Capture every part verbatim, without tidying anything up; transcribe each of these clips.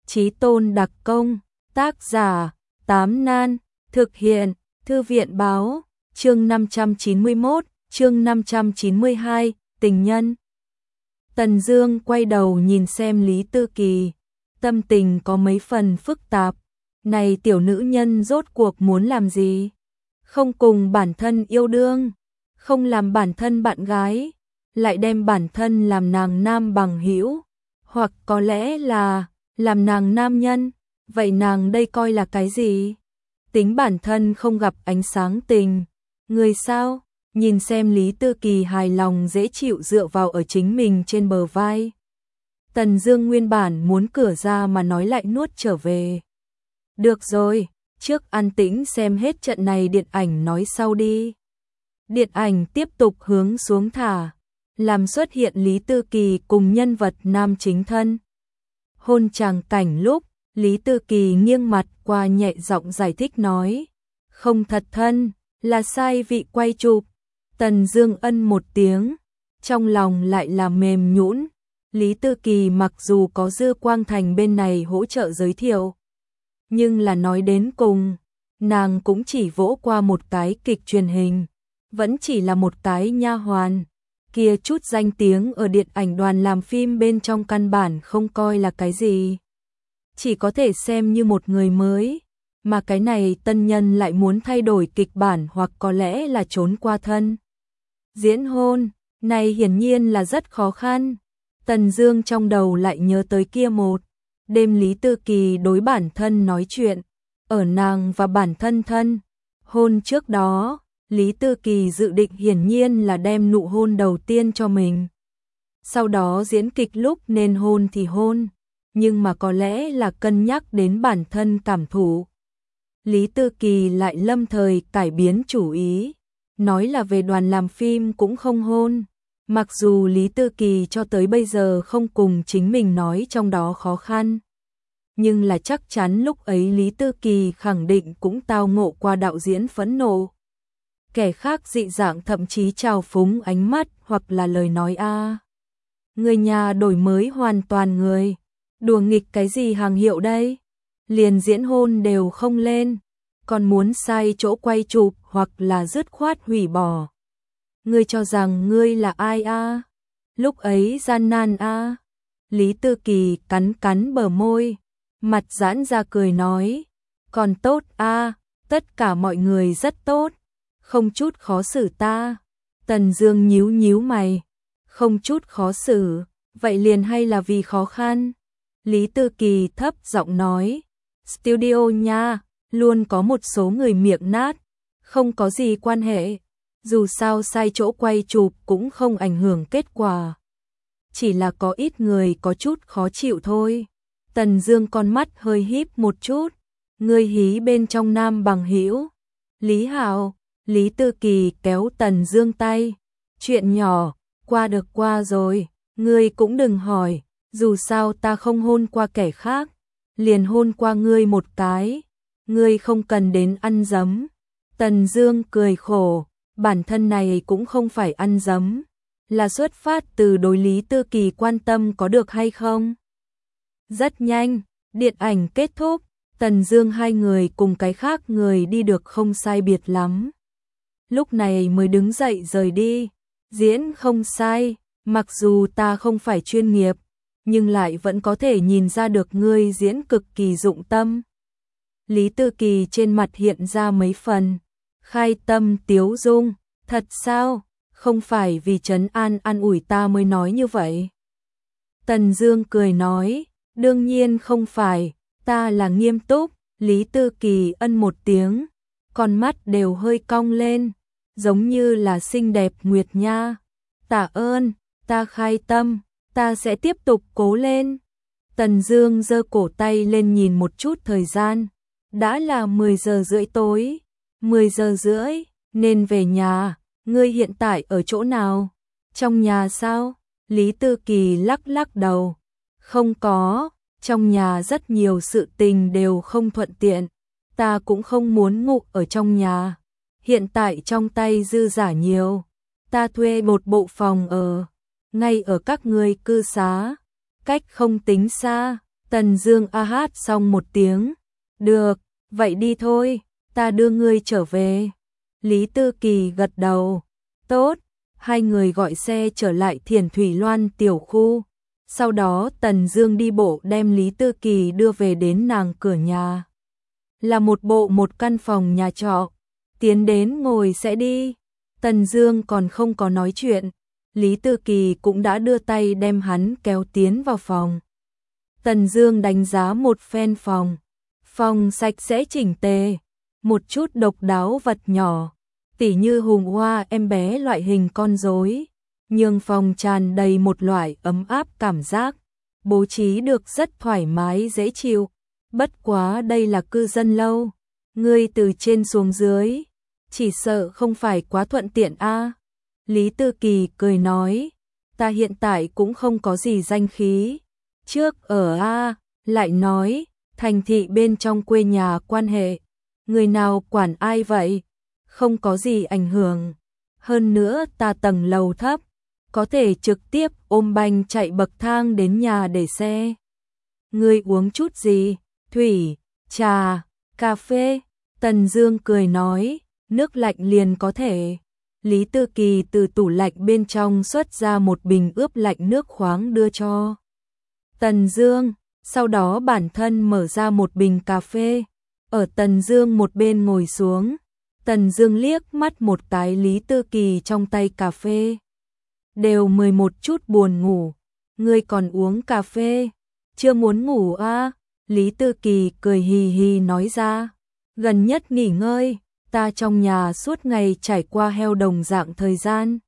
Chí tôn đặc công, tác giả, Tám Nan, thực hiện, Thư viện báo, chương năm trăm chín mươi mốt, chương năm trăm chín mươi hai, tình nhân. Tần Dương quay đầu nhìn xem Lý Tư Kỳ, tâm tình có mấy phần phức tạp. Này tiểu nữ nhân rốt cuộc muốn làm gì? Không cùng bản thân yêu đương, không làm bản thân bạn gái, lại đem bản thân làm nàng nam bằng hữu, hoặc có lẽ là làm nàng nam nhân, vậy nàng đây coi là cái gì? Tính bản thân không gặp ánh sáng tình, người sao? Nhìn xem Lý Tư Kỳ hài lòng dễ chịu dựa vào ở chính mình trên bờ vai. Tần Dương nguyên bản muốn cửa ra mà nói lại nuốt trở về. Được rồi, trước an tĩnh xem hết trận này điện ảnh nói sau đi. Điện ảnh tiếp tục hướng xuống thả, làm xuất hiện Lý Tư Kỳ cùng nhân vật nam chính thân. Hôn tràng cảnh lúc, Lý Tư Kỳ nghiêng mặt qua nhẹ giọng giải thích nói, không thật thân, là sai vị quay chụp. Tần Dương ân một tiếng, trong lòng lại là mềm nhũn. Lý Tư Kỳ mặc dù có Dư Quang Thành bên này hỗ trợ giới thiệu, nhưng là nói đến cùng, nàng cũng chỉ vỗ qua một cái kịch truyền hình, vẫn chỉ là một cái nha hoàn. Kia chút danh tiếng ở điện ảnh đoàn làm phim bên trong căn bản không coi là cái gì, chỉ có thể xem như một người mới, mà cái này tân nhân lại muốn thay đổi kịch bản hoặc có lẽ là trốn qua thân. Diễn hôn, này hiển nhiên là rất khó khăn. Tần Dương trong đầu lại nhớ tới kia một đêm Lý Tư Kỳ đối bản thân nói chuyện, ở nàng và bản thân thân hôn trước đó, Lý Tư Kỳ dự định hiển nhiên là đem nụ hôn đầu tiên cho mình. Sau đó diễn kịch lúc nên hôn thì hôn, nhưng mà có lẽ là cân nhắc đến bản thân cảm thụ. Lý Tư Kỳ lại lâm thời cải biến chủ ý, nói là về đoàn làm phim cũng không hôn. Mặc dù Lý Tư Kỳ cho tới bây giờ không cùng chính mình nói trong đó khó khăn, nhưng là chắc chắn lúc ấy Lý Tư Kỳ khẳng định cũng tao ngộ qua đạo diễn phẫn nộ. Kẻ khác dị dạng thậm chí trào phúng ánh mắt hoặc là lời nói a. Người nhà đổi mới hoàn toàn người, đùa nghịch cái gì hàng hiệu đây? Liền diễn hôn đều không lên, còn muốn sai chỗ quay chụp hoặc là dứt khoát hủy bỏ. Ngươi cho rằng ngươi là ai a? Lúc ấy gian nan a. Lý Tư Kỳ cắn cắn bờ môi, mặt giãn ra cười nói, còn tốt a, tất cả mọi người rất tốt, không chút khó xử ta. Tần Dương nhíu nhíu mày, không chút khó xử, vậy liền hay là vì khó khăn? Lý Tư Kỳ thấp giọng nói, studio nha, luôn có một số người miệng nát, không có gì quan hệ. Dù sao sai chỗ quay chụp cũng không ảnh hưởng kết quả, chỉ là có ít người có chút khó chịu thôi. Tần Dương con mắt hơi híp một chút, ngươi hí bên trong nam bằng hữu. Lý Hạo, Lý Tư Kỳ kéo Tần Dương tay, chuyện nhỏ, qua được qua rồi, ngươi cũng đừng hỏi, dù sao ta không hôn qua kẻ khác, liền hôn qua ngươi một cái, ngươi không cần đến ăn dấm. Tần Dương cười khổ, bản thân này cũng không phải ăn dấm, là xuất phát từ đối Lý Tư Kỳ quan tâm có được hay không. Rất nhanh, điện ảnh kết thúc, Tần Dương hai người cùng cái khác người đi được không sai biệt lắm. Lúc này mới đứng dậy rời đi, diễn không sai, mặc dù ta không phải chuyên nghiệp, nhưng lại vẫn có thể nhìn ra được ngươi diễn cực kỳ dụng tâm. Lý Tư Kỳ trên mặt hiện ra mấy phần khai tâm tiếu dung, thật sao? Không phải vì trấn an an ủi ta mới nói như vậy. Tần Dương cười nói, đương nhiên không phải, ta là nghiêm túc. Lý Tư Kỳ ân một tiếng, con mắt đều hơi cong lên, giống như là xinh đẹp nguyệt nha. Tạ ơn, ta khai tâm, ta sẽ tiếp tục cố lên. Tần Dương giơ cổ tay lên nhìn một chút thời gian, đã là mười giờ rưỡi tối. mười giờ rưỡi, nên về nhà, ngươi hiện tại ở chỗ nào? Trong nhà sao? Lý Tư Kỳ lắc lắc đầu, không có, trong nhà rất nhiều sự tình đều không thuận tiện, ta cũng không muốn ngủ ở trong nhà, hiện tại trong tay dư giả nhiều, ta thuê một bộ phòng ở, ngay ở các ngươi cư xá, cách không tính xa, Tần Dương a hát xong một tiếng, được, vậy đi thôi, ta đưa ngươi trở về. Lý Tư Kỳ gật đầu, tốt, hai người gọi xe trở lại Thiền Thủy Loan tiểu khu. Sau đó Tần Dương đi bộ đem Lý Tư Kỳ đưa về đến nàng cửa nhà. Là một bộ một căn phòng nhà trọ, tiến đến ngồi sẽ đi. Tần Dương còn không có nói chuyện, Lý Tư Kỳ cũng đã đưa tay đem hắn kéo tiến vào phòng. Tần Dương đánh giá một phen phòng, phòng sạch sẽ chỉnh tề, một chút độc đáo vật nhỏ, tỉ như hùng hoa em bé loại hình con rối, nhưng phòng tràn đầy một loại ấm áp cảm giác, bố trí được rất thoải mái dễ chịu. Bất quá đây là cư dân lâu, ngươi từ trên xuống dưới, chỉ sợ không phải quá thuận tiện a. Lý Tư Kỳ cười nói, ta hiện tại cũng không có gì danh khí, trước ở a, lại nói, thành thị bên trong quê nhà quan hệ, người nào quản ai vậy, không có gì ảnh hưởng. Hơn nữa ta tầng lầu thấp, có thể trực tiếp ôm banh chạy bậc thang đến nhà để xe. Ngươi uống chút gì? Thủy, trà, cà phê? Tần Dương cười nói, nước lạnh liền có thể. Lý Tư Kỳ từ tủ lạnh bên trong xuất ra một bình ướp lạnh nước khoáng đưa cho Tần Dương, sau đó bản thân mở ra một bình cà phê, ở Tần Dương một bên ngồi xuống. Tần Dương liếc mắt một cái Lý Tư Kỳ trong tay cà phê. Đều mười một chút buồn ngủ, ngươi còn uống cà phê, chưa muốn ngủ à? Lý Tư Kỳ cười hì hì nói ra, gần nhất nghỉ ngơi, ta trong nhà suốt ngày trải qua heo đồng dạng thời gian.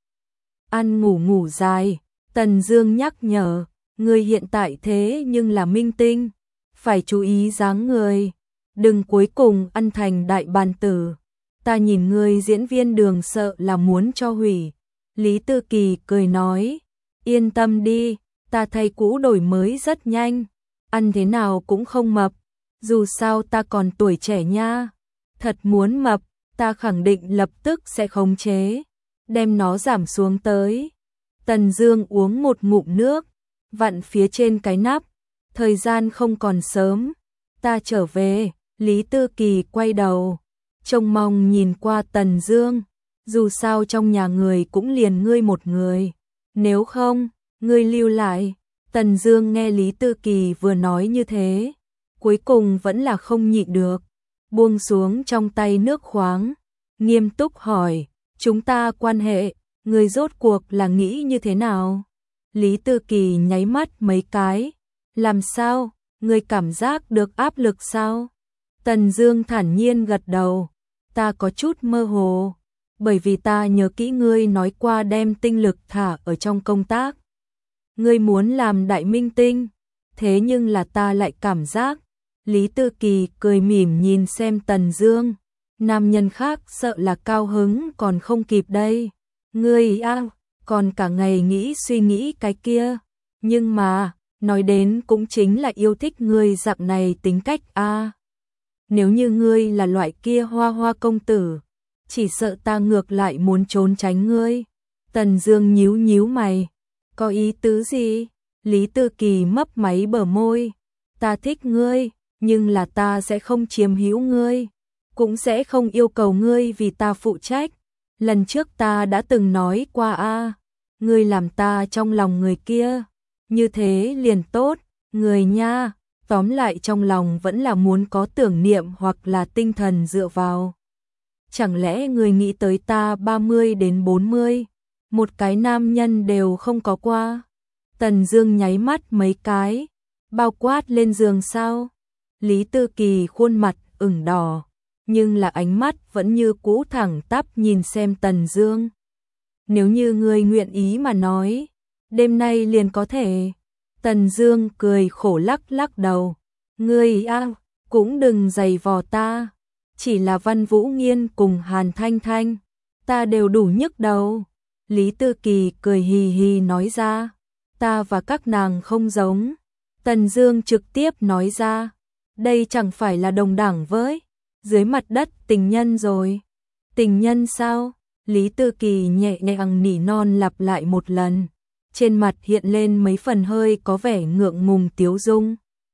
Ăn ngủ ngủ dài, Tần Dương nhắc nhở, ngươi hiện tại thế nhưng là minh tinh, phải chú ý dáng người, đừng cuối cùng ăn thành đại bàn tử. Ta nhìn ngươi diễn viên đường sợ là muốn cho hủy. Lý Tư Kỳ cười nói, yên tâm đi, ta thay cũ đổi mới rất nhanh, ăn thế nào cũng không mập, dù sao ta còn tuổi trẻ nha, thật muốn mập, ta khẳng định lập tức sẽ khống chế, đem nó giảm xuống tới. Tần Dương uống một ngụm nước, vặn phía trên cái nắp, thời gian không còn sớm, ta trở về. Lý Tư Kỳ quay đầu, trông mong nhìn qua Tần Dương, dù sao trong nhà người cũng liền ngươi một người, nếu không, ngươi lưu lại. Tần Dương nghe Lý Tư Kỳ vừa nói như thế, cuối cùng vẫn là không nhịn được, buông xuống trong tay nước khoáng, nghiêm túc hỏi, chúng ta quan hệ, ngươi rốt cuộc là nghĩ như thế nào? Lý Tư Kỳ nháy mắt mấy cái, làm sao, ngươi cảm giác được áp lực sao? Tần Dương thản nhiên gật đầu, ta có chút mơ hồ, bởi vì ta nhớ kỹ ngươi nói qua đem tinh lực thả ở trong công tác. Ngươi muốn làm đại minh tinh, thế nhưng là ta lại cảm giác. Lý Tư Kỳ cười mỉm nhìn xem Tần Dương, nam nhân khác sợ là cao hứng còn không kịp đây. Ngươi a, còn cả ngày nghĩ suy nghĩ cái kia, nhưng mà, nói đến cũng chính là yêu thích ngươi dạng này tính cách a. Nếu như ngươi là loại kia hoa hoa công tử, chỉ sợ ta ngược lại muốn trốn tránh ngươi. Tần Dương nhíu nhíu mày, có ý tứ gì? Lý Tư Kỳ mấp máy bờ môi, ta thích ngươi, nhưng là ta sẽ không chiếm hữu ngươi, cũng sẽ không yêu cầu ngươi vì ta phụ trách. Lần trước ta đã từng nói qua a, ngươi làm ta trong lòng người kia, như thế liền tốt, người nha. Tóm lại trong lòng vẫn là muốn có tưởng niệm hoặc là tinh thần dựa vào. Chẳng lẽ người nghĩ tới ta ba mươi đến bốn mươi, một cái nam nhân đều không có qua? Tần Dương nháy mắt mấy cái, bao quát lên giường sao? Lý Tư Kỳ khuôn mặt ửng đỏ, nhưng là ánh mắt vẫn như cũ thẳng tắp nhìn xem Tần Dương. Nếu như ngươi nguyện ý mà nói, đêm nay liền có thể. Tần Dương cười khổ lắc lắc đầu, ngươi a, cũng đừng giày vò ta, chỉ là Văn Vũ Nghiên cùng Hàn Thanh Thanh, ta đều đủ nhức đầu. Lý Tư Kỳ cười hì hì nói ra, ta và các nàng không giống. Tần Dương trực tiếp nói ra, đây chẳng phải là đồng đẳng với dưới mặt đất tình nhân rồi. Tình nhân sao? Lý Tư Kỳ nhẹ nhàng nỉ non lặp lại một lần, trên mặt hiện lên mấy phần hơi có vẻ ngượng ngùng tiếu dung.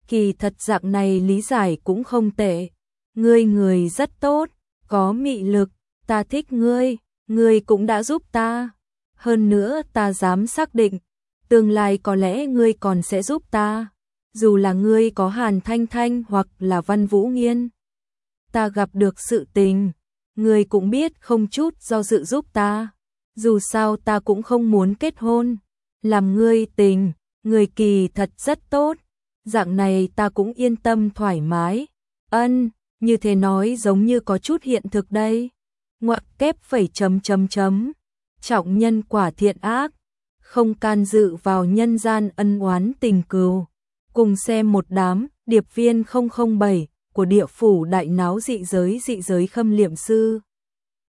kỳ thật dạng này lý giải cũng không tệ. Ngươi người rất tốt, có mị lực, ta thích ngươi, ngươi cũng đã giúp ta. Hơn nữa ta dám xác định, tương lai có lẽ ngươi còn sẽ giúp ta. Dù là ngươi có Hàn Thanh Thanh hoặc là Văn Vũ Nghiên. Ta gặp được sự tình, ngươi cũng biết không chút do dự giúp ta. Dù sao ta cũng không muốn kết hôn. Làm ngươi tình, ngươi kỳ thật rất tốt. Dạng này ta cũng yên tâm thoải mái. Ân, như thế nói giống như có chút hiện thực đây. Ngoặc kép phẩy chấm chấm chấm. Trọng nhân quả thiện ác, không can dự vào nhân gian ân oán tình cừu. Cùng xem một đám, điệp viên không không bảy của địa phủ đại náo dị giới dị giới khâm liệm sư.